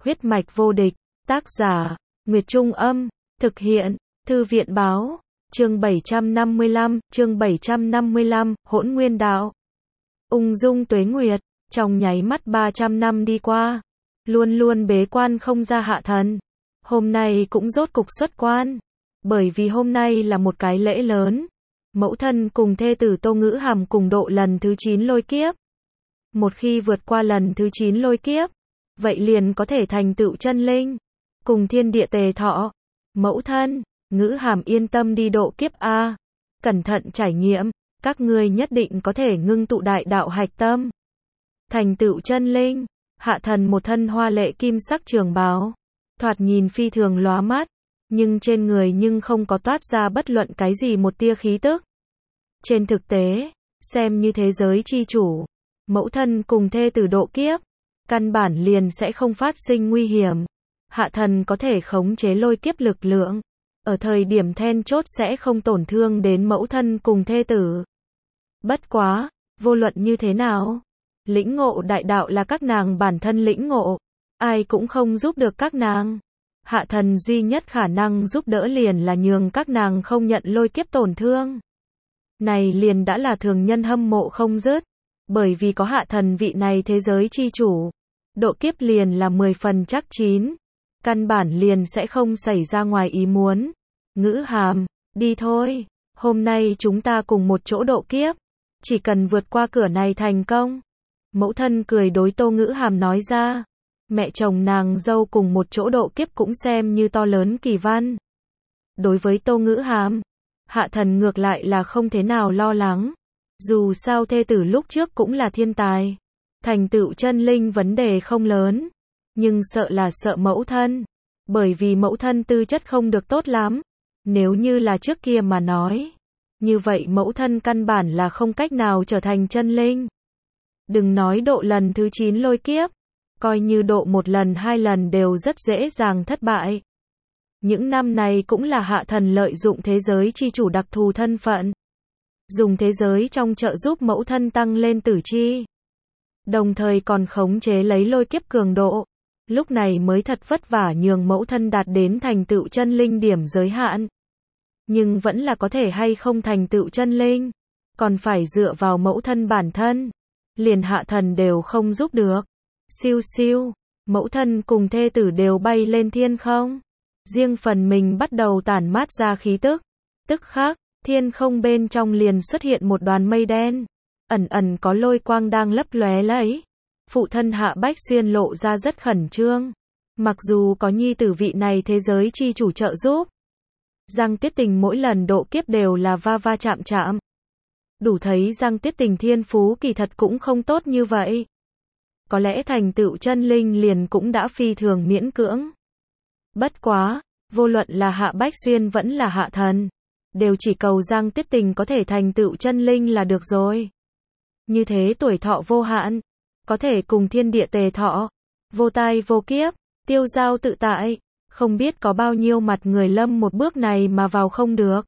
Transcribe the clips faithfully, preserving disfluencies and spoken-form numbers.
Huyết mạch vô địch, tác giả, Nguyệt Trung Âm, thực hiện, Thư viện Báo, chương bảy trăm năm mươi lăm, chương bảy trăm năm mươi lăm, Hỗn Nguyên Đạo. Ung dung tuế nguyệt, trong nháy mắt ba trăm năm đi qua, luôn luôn bế quan không ra Hạ Thần. Hôm nay cũng rốt cục xuất quan, bởi vì hôm nay là một cái lễ lớn. Mẫu thân cùng thê tử Tô Ngữ Hàm cùng độ lần thứ chín lôi kiếp. Một khi vượt qua lần thứ chín lôi kiếp, vậy liền có thể thành tựu chân linh, cùng thiên địa tề thọ. Mẫu thân, Ngữ Hàm yên tâm đi độ kiếp a, cẩn thận trải nghiệm, các ngươi nhất định có thể ngưng tụ đại đạo hạch tâm, thành tựu chân linh. Hạ Thần một thân hoa lệ kim sắc trường bào, thoạt nhìn phi thường lóa mắt, nhưng trên người nhưng không có toát ra bất luận cái gì một tia khí tức. Trên thực tế, xem như thế giới chi chủ, mẫu thân cùng thê tử độ kiếp, căn bản liền sẽ không phát sinh nguy hiểm. Hạ Thần có thể khống chế lôi kiếp lực lượng, ở thời điểm then chốt sẽ không tổn thương đến mẫu thân cùng thê tử. Bất quá, vô luận như thế nào, lĩnh ngộ đại đạo là các nàng bản thân lĩnh ngộ, ai cũng không giúp được các nàng. Hạ Thần duy nhất khả năng giúp đỡ liền là nhường các nàng không nhận lôi kiếp tổn thương. Này liền đã là thường nhân hâm mộ không dứt, bởi vì có Hạ Thần vị này thế giới chi chủ, độ kiếp liền là mười phần chắc chín, căn bản liền sẽ không xảy ra ngoài ý muốn. Ngữ Hàm, đi thôi, hôm nay chúng ta cùng một chỗ độ kiếp, chỉ cần vượt qua cửa này thành công. Mẫu thân cười đối Tô Ngữ Hàm nói ra, mẹ chồng nàng dâu cùng một chỗ độ kiếp cũng xem như to lớn kỳ văn. Đối với Tô Ngữ Hàm, Hạ Thần ngược lại là không thế nào lo lắng, dù sao thê tử lúc trước cũng là thiên tài, thành tựu chân linh vấn đề không lớn, nhưng sợ là sợ mẫu thân, bởi vì mẫu thân tư chất không được tốt lắm. Nếu như là trước kia mà nói, như vậy mẫu thân căn bản là không cách nào trở thành chân linh. Đừng nói độ lần thứ chín lôi kiếp, coi như độ một lần hai lần đều rất dễ dàng thất bại. Những năm này cũng là Hạ Thần lợi dụng thế giới chi chủ đặc thù thân phận, dùng thế giới trong trợ giúp mẫu thân tăng lên tử chi, đồng thời còn khống chế lấy lôi kiếp cường độ, lúc này mới thật vất vả nhường mẫu thân đạt đến thành tựu chân linh điểm giới hạn. Nhưng vẫn là có thể hay không thành tựu chân linh, còn phải dựa vào mẫu thân bản thân, liền Hạ Thần đều không giúp được. Siêu siêu, mẫu thân cùng thê tử đều bay lên thiên không, riêng phần mình bắt đầu tản mát ra khí tức. Tức khắc, thiên không bên trong liền xuất hiện một đoàn mây đen, ẩn ẩn có lôi quang đang lấp lóe lấy. Phụ thân Hạ Bách Xuyên lộ ra rất khẩn trương, mặc dù có nhi tử vị này thế giới chi chủ trợ giúp, Giang Tiết Tình mỗi lần độ kiếp đều là va va chạm chạm, đủ thấy Giang Tiết Tình thiên phú kỳ thật cũng không tốt như vậy. Có lẽ thành tựu chân linh liền cũng đã phi thường miễn cưỡng. Bất quá, vô luận là Hạ Bách Xuyên vẫn là Hạ Thần, đều chỉ cầu Giang Tiết Tình có thể thành tựu chân linh là được rồi. Như thế tuổi thọ vô hạn, có thể cùng thiên địa tề thọ, vô tai vô kiếp, tiêu dao tự tại, không biết có bao nhiêu mặt người lâm một bước này mà vào không được.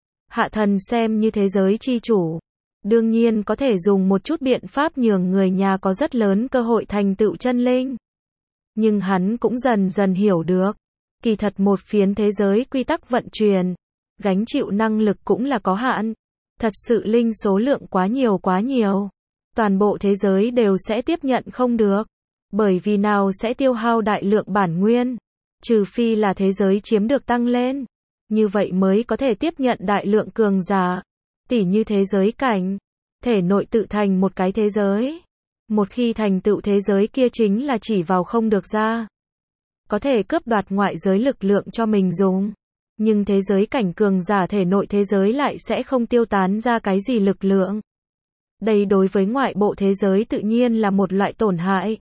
Hạ Thần xem như thế giới chi chủ, đương nhiên có thể dùng một chút biện pháp nhường người nhà có rất lớn cơ hội thành tựu chân linh. Nhưng hắn cũng dần dần hiểu được, kỳ thật một phiến thế giới quy tắc vận chuyển, gánh chịu năng lực cũng là có hạn. Thật sự linh số lượng quá nhiều quá nhiều, toàn bộ thế giới đều sẽ tiếp nhận không được, bởi vì nào sẽ tiêu hao đại lượng bản nguyên, trừ phi là thế giới chiếm được tăng lên, như vậy mới có thể tiếp nhận đại lượng cường giả, tỉ như thế giới cảnh, thể nội tự thành một cái thế giới. Một khi thành tựu thế giới kia chính là chỉ vào không được ra, có thể cướp đoạt ngoại giới lực lượng cho mình dùng, nhưng thế giới cảnh cường giả thể nội thế giới lại sẽ không tiêu tán ra cái gì lực lượng. Đây đối với ngoại bộ thế giới tự nhiên là một loại tổn hại.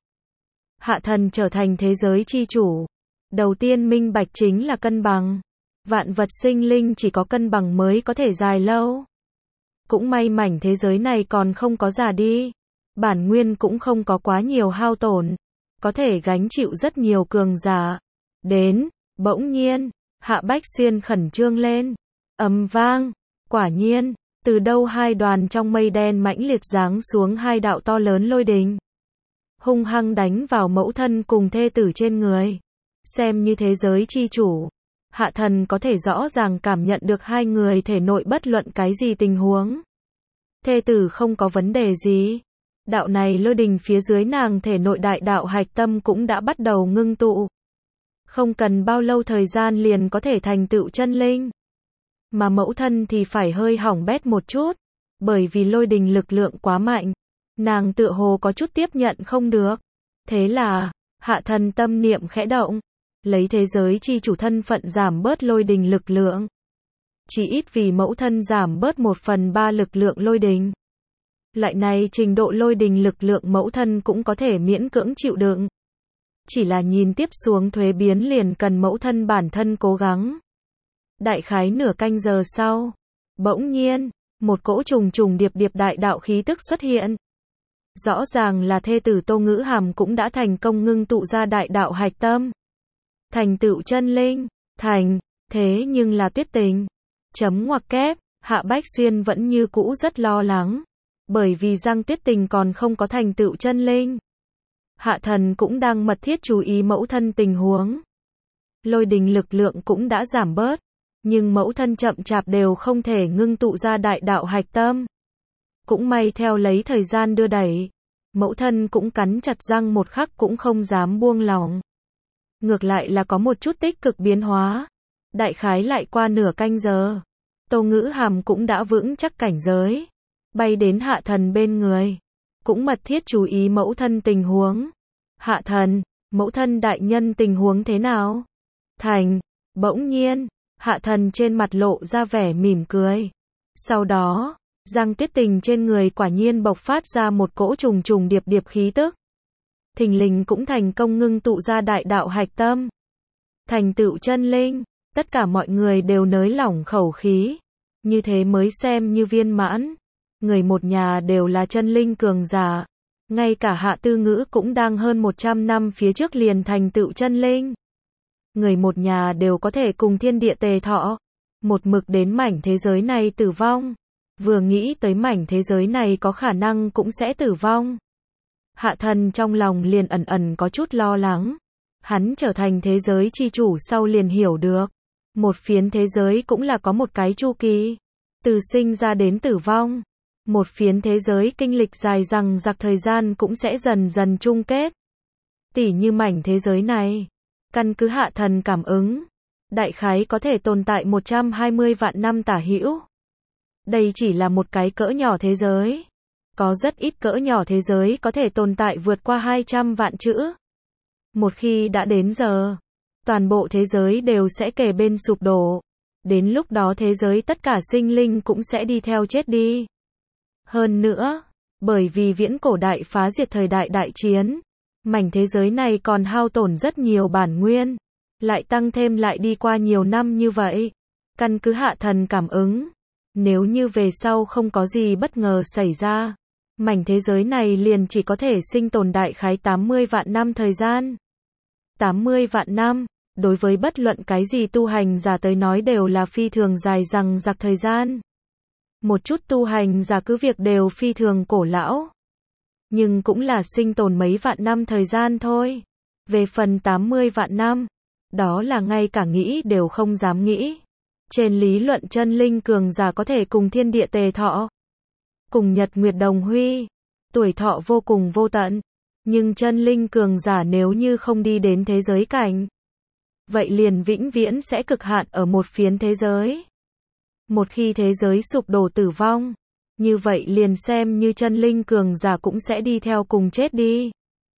Hạ Thần trở thành thế giới chi chủ, đầu tiên minh bạch chính là cân bằng. Vạn vật sinh linh chỉ có cân bằng mới có thể dài lâu. Cũng may mảnh thế giới này còn không có già đi, bản nguyên cũng không có quá nhiều hao tổn, có thể gánh chịu rất nhiều cường giả. Đến, bỗng nhiên, Hạ Bách Xuyên khẩn trương lên, ầm vang, quả nhiên, từ đâu hai đoàn trong mây đen mãnh liệt giáng xuống hai đạo to lớn lôi đình. hung hăng đánh vào mẫu thân cùng thê tử trên người. Xem như thế giới chi chủ, Hạ Thần có thể rõ ràng cảm nhận được hai người thể nội bất luận cái gì tình huống. Thê tử không có vấn đề gì. Đạo này lôi đình phía dưới nàng thể nội đại đạo hạch tâm cũng đã bắt đầu ngưng tụ. Không cần bao lâu thời gian liền có thể thành tựu chân linh. Mà mẫu thân thì phải hơi hỏng bét một chút, bởi vì lôi đình lực lượng quá mạnh. Nàng tựa hồ có chút tiếp nhận không được. Thế là, Hạ Thần tâm niệm khẽ động, lấy thế giới chi chủ thân phận giảm bớt lôi đình lực lượng. Chỉ ít vì mẫu thân giảm bớt một phần ba lực lượng lôi đình. Loại này trình độ lôi đình lực lượng mẫu thân cũng có thể miễn cưỡng chịu đựng. Chỉ là nhìn tiếp xuống thuế biến liền cần mẫu thân bản thân cố gắng. Đại khái nửa canh giờ sau, bỗng nhiên, một cỗ trùng trùng điệp điệp đại đạo khí tức xuất hiện. Rõ ràng là thê tử Tô Ngữ Hàm cũng đã thành công ngưng tụ ra đại đạo hạch tâm. Thành tựu chân linh, thành, thế nhưng là Tuyết Tình. Chấm ngoặc kép, Hạ Bách Xuyên vẫn như cũ rất lo lắng. Bởi vì Giang Tuyết Tình còn không có thành tựu chân linh. Hạ Thần cũng đang mật thiết chú ý mẫu thân tình huống. Lôi đình lực lượng cũng đã giảm bớt. Nhưng mẫu thân chậm chạp đều không thể ngưng tụ ra đại đạo hạch tâm. Cũng may theo lấy thời gian đưa đẩy. Mẫu thân cũng cắn chặt răng một khắc cũng không dám buông lỏng. Ngược lại là có một chút tích cực biến hóa. Đại khái lại qua nửa canh giờ. Tô Ngữ Hàm cũng đã vững chắc cảnh giới. Bay đến Hạ Thần bên người. Cũng mật thiết chú ý mẫu thân tình huống. Hạ Thần, mẫu thân đại nhân tình huống thế nào? Thành, bỗng nhiên, Hạ Thần trên mặt lộ ra vẻ mỉm cười. Sau đó, Giang Tuyết Tình trên người quả nhiên bộc phát ra một cỗ trùng trùng điệp điệp khí tức. Thình lình cũng thành công ngưng tụ ra đại đạo hạch tâm. Thành tựu chân linh, tất cả mọi người đều nới lỏng khẩu khí. Như thế mới xem như viên mãn. Người một nhà đều là chân linh cường giả. Ngay cả Hạ Tư Ngữ cũng đang hơn một trăm năm phía trước liền thành tựu chân linh. Người một nhà đều có thể cùng thiên địa tề thọ. Một mực đến mảnh thế giới này tử vong. Vừa nghĩ tới mảnh thế giới này có khả năng cũng sẽ tử vong. Hạ Thần trong lòng liền ẩn ẩn có chút lo lắng. Hắn trở thành thế giới chi chủ sau liền hiểu được. Một phiến thế giới cũng là có một cái chu kỳ. Từ sinh ra đến tử vong. Một phiến thế giới kinh lịch dài rằng giặc thời gian cũng sẽ dần dần chung kết. Tỉ như mảnh thế giới này. Căn cứ Hạ Thần cảm ứng. Đại khái có thể tồn tại một trăm hai mươi vạn năm tả hữu. Đây chỉ là một cái cỡ nhỏ thế giới. Có rất ít cỡ nhỏ thế giới có thể tồn tại vượt qua hai trăm vạn chữ. Một khi đã đến giờ, toàn bộ thế giới đều sẽ kề bên sụp đổ. Đến lúc đó thế giới tất cả sinh linh cũng sẽ đi theo chết đi. Hơn nữa, bởi vì viễn cổ đại phá diệt thời đại đại chiến, mảnh thế giới này còn hao tổn rất nhiều bản nguyên. Lại tăng thêm lại đi qua nhiều năm như vậy. Căn cứ Hạ Thần cảm ứng. Nếu như về sau không có gì bất ngờ xảy ra, mảnh thế giới này liền chỉ có thể sinh tồn đại khái tám mươi vạn năm thời gian. tám mươi vạn năm, đối với bất luận cái gì tu hành giả tới nói đều là phi thường dài rằng giặc thời gian. Một chút tu hành giả cứ việc đều phi thường cổ lão. Nhưng cũng là sinh tồn mấy vạn năm thời gian thôi. Về phần tám mươi vạn năm, đó là ngay cả nghĩ đều không dám nghĩ. Trên lý luận chân linh cường giả có thể cùng thiên địa tề thọ. Cùng nhật nguyệt đồng huy. Tuổi thọ vô cùng vô tận. Nhưng chân linh cường giả nếu như không đi đến thế giới cảnh. Vậy liền vĩnh viễn sẽ cực hạn ở một phiến thế giới. Một khi thế giới sụp đổ tử vong. Như vậy liền xem như chân linh cường giả cũng sẽ đi theo cùng chết đi.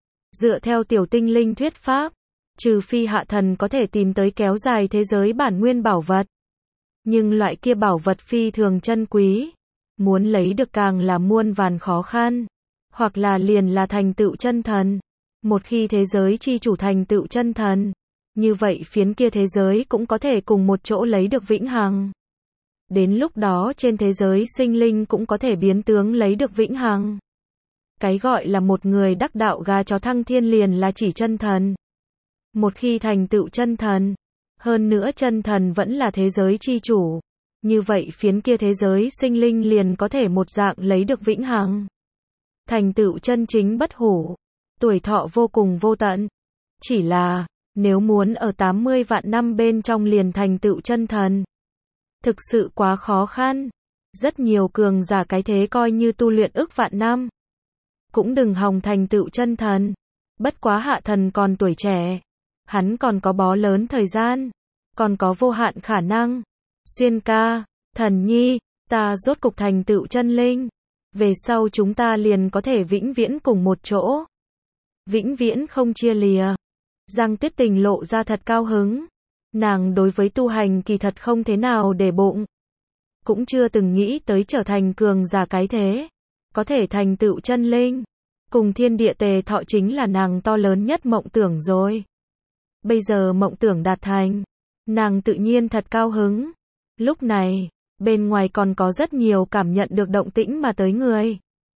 Dựa theo tiểu tinh linh thuyết pháp. Trừ phi Hạ Thần có thể tìm tới kéo dài thế giới bản nguyên bảo vật. Nhưng loại kia bảo vật phi thường chân quý. Muốn lấy được càng là muôn vàn khó khăn. Hoặc là liền là thành tựu chân thần. Một khi thế giới chi chủ thành tựu chân thần. Như vậy phiến kia thế giới cũng có thể cùng một chỗ lấy được vĩnh hằng. Đến lúc đó trên thế giới sinh linh cũng có thể biến tướng lấy được vĩnh hằng. Cái gọi là một người đắc đạo gà chó thăng thiên liền là chỉ chân thần. Một khi thành tựu chân thần. Hơn nữa chân thần vẫn là thế giới chi chủ. Như vậy phiến kia thế giới sinh linh liền có thể một dạng lấy được vĩnh hằng. Thành tựu chân chính bất hủ. tuổi thọ vô cùng vô tận. Chỉ là, nếu muốn ở tám mươi vạn năm bên trong liền thành tựu chân thần, thực sự quá khó khăn. Rất nhiều cường giả cái thế coi như tu luyện ức vạn năm, cũng đừng hòng thành tựu chân thần. Bất quá Hạ Thần còn tuổi trẻ, hắn còn có bó lớn thời gian, còn có vô hạn khả năng. Xuyên ca, Thần Nhi, ta rốt cục thành tựu chân linh. Về sau chúng ta liền có thể vĩnh viễn cùng một chỗ, vĩnh viễn không chia lìa. Giang Tuyết Tình lộ ra thật cao hứng. Nàng đối với tu hành kỳ thật không thế nào để bụng, cũng chưa từng nghĩ tới trở thành cường giả cái thế, có thể thành tựu chân linh, cùng thiên địa tề thọ chính là nàng to lớn nhất mộng tưởng rồi. Bây giờ mộng tưởng đạt thành, nàng tự nhiên thật cao hứng. Lúc này, bên ngoài còn có rất nhiều cảm nhận được động tĩnh mà tới người.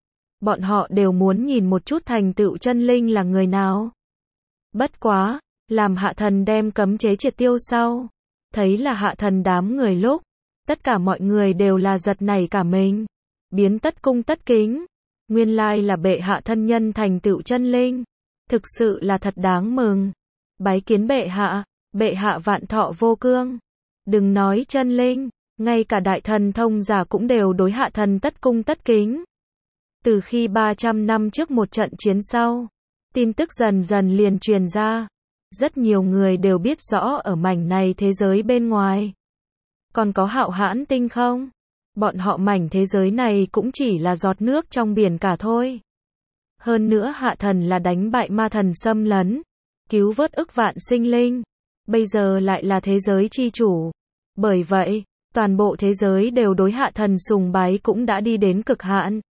Bọn họ đều muốn nhìn một chút thành tựu chân linh là người nào. Bất quá, làm Hạ Thần đem cấm chế triệt tiêu sau, thấy là Hạ Thần đám người lúc, tất cả mọi người đều là giật nảy cả mình, biến tất cung tất kính. Nguyên lai là bệ hạ thân nhân thành tựu chân linh, thực sự là thật đáng mừng. Bái kiến bệ hạ, bệ hạ vạn thọ vô cương. Đừng nói chân linh, ngay cả đại thần thông giả cũng đều đối Hạ Thần tất cung tất kính. Từ khi ba trăm năm trước một trận chiến sau, tin tức dần dần liền truyền ra. Rất nhiều người đều biết rõ ở mảnh này thế giới bên ngoài còn có Hạo Hãn tinh không. Bọn họ mảnh thế giới này cũng chỉ là giọt nước trong biển cả thôi. Hơn nữa Hạ Thần là đánh bại ma thần xâm lấn, cứu vớt ức vạn sinh linh, bây giờ lại là thế giới chi chủ. Bởi vậy, toàn bộ thế giới đều đối Hạ Thần sùng bái cũng đã đi đến cực hạn.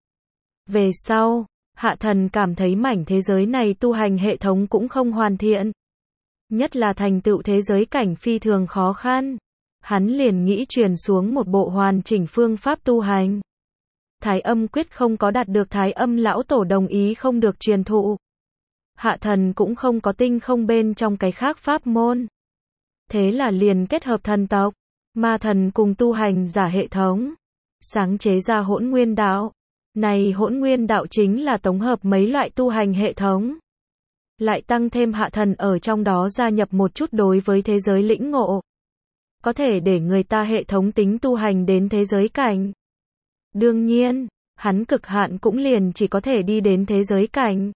Về sau, Hạ Thần cảm thấy mảnh thế giới này tu hành hệ thống cũng không hoàn thiện, nhất là thành tựu thế giới cảnh phi thường khó khăn. Hắn liền nghĩ truyền xuống một bộ hoàn chỉnh phương pháp tu hành. Thái Âm quyết không có đạt được Thái Âm lão tổ đồng ý không được truyền thụ. Hạ Thần cũng không có tinh không bên trong cái khác pháp môn. Thế là liền kết hợp thần tộc, ma thần cùng tu hành giả hệ thống, sáng chế ra Hỗn Nguyên đạo. Này Hỗn Nguyên đạo chính là tổng hợp mấy loại tu hành hệ thống, lại tăng thêm Hạ Thần ở trong đó gia nhập một chút đối với thế giới lĩnh ngộ, có thể để người ta hệ thống tính tu hành đến thế giới cảnh. Đương nhiên, hắn cực hạn cũng liền chỉ có thể đi đến thế giới cảnh.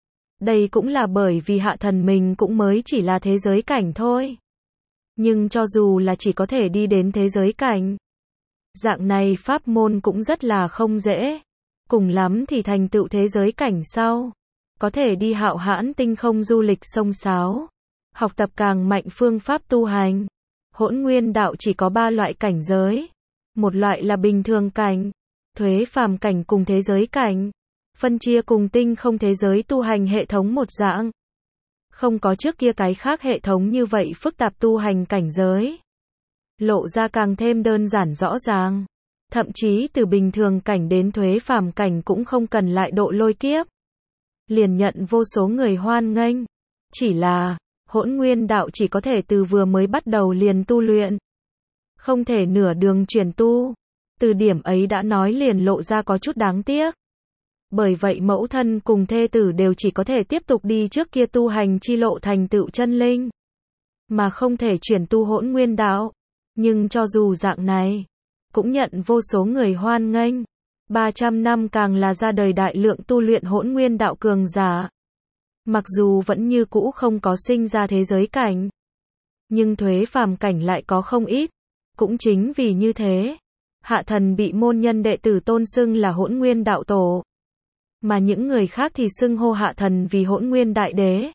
Đây cũng là bởi vì Hạ Thần mình cũng mới chỉ là thế giới cảnh thôi. Nhưng cho dù là chỉ có thể đi đến thế giới cảnh, dạng này pháp môn cũng rất là không dễ. Cùng lắm thì thành tựu thế giới cảnh sau, có thể đi Hạo Hãn tinh không du lịch sông sáo, học tập càng mạnh phương pháp tu hành. Hỗn Nguyên đạo chỉ có ba loại cảnh giới. Một loại là bình thường cảnh, thuế phàm cảnh cùng thế giới cảnh, phân chia cùng tinh không thế giới tu hành hệ thống một dạng. Không có trước kia cái khác hệ thống như vậy phức tạp tu hành cảnh giới. Lộ ra càng thêm đơn giản rõ ràng. Thậm chí từ bình thường cảnh đến thuế phàm cảnh cũng không cần lại độ lôi kiếp, liền nhận vô số người hoan nghênh. Chỉ là, Hỗn Nguyên đạo chỉ có thể từ vừa mới bắt đầu liền tu luyện, không thể nửa đường chuyển tu. Từ điểm ấy đã nói liền lộ ra có chút đáng tiếc. Bởi vậy mẫu thân cùng thê tử đều chỉ có thể tiếp tục đi trước kia tu hành chi lộ thành tựu chân linh, mà không thể chuyển tu Hỗn Nguyên đạo. Nhưng cho dù dạng này, cũng nhận vô số người hoan nghênh. ba trăm năm càng là ra đời đại lượng tu luyện Hỗn Nguyên đạo cường giả. Mặc dù vẫn như cũ không có sinh ra thế giới cảnh, nhưng thuế phàm cảnh lại có không ít. Cũng chính vì như thế, Hạ Thần bị môn nhân đệ tử tôn xưng là Hỗn Nguyên đạo tổ, mà những người khác thì xưng hô Hạ Thần vì Hỗn Nguyên đại đế.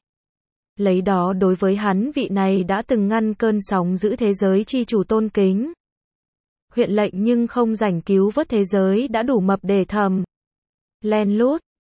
Lấy đó đối với hắn vị này đã từng ngăn cơn sóng giữ thế giới chi chủ tôn kính. Huyện lệnh nhưng không rảnh cứu vớt thế giới đã đủ mập để thầm len lút,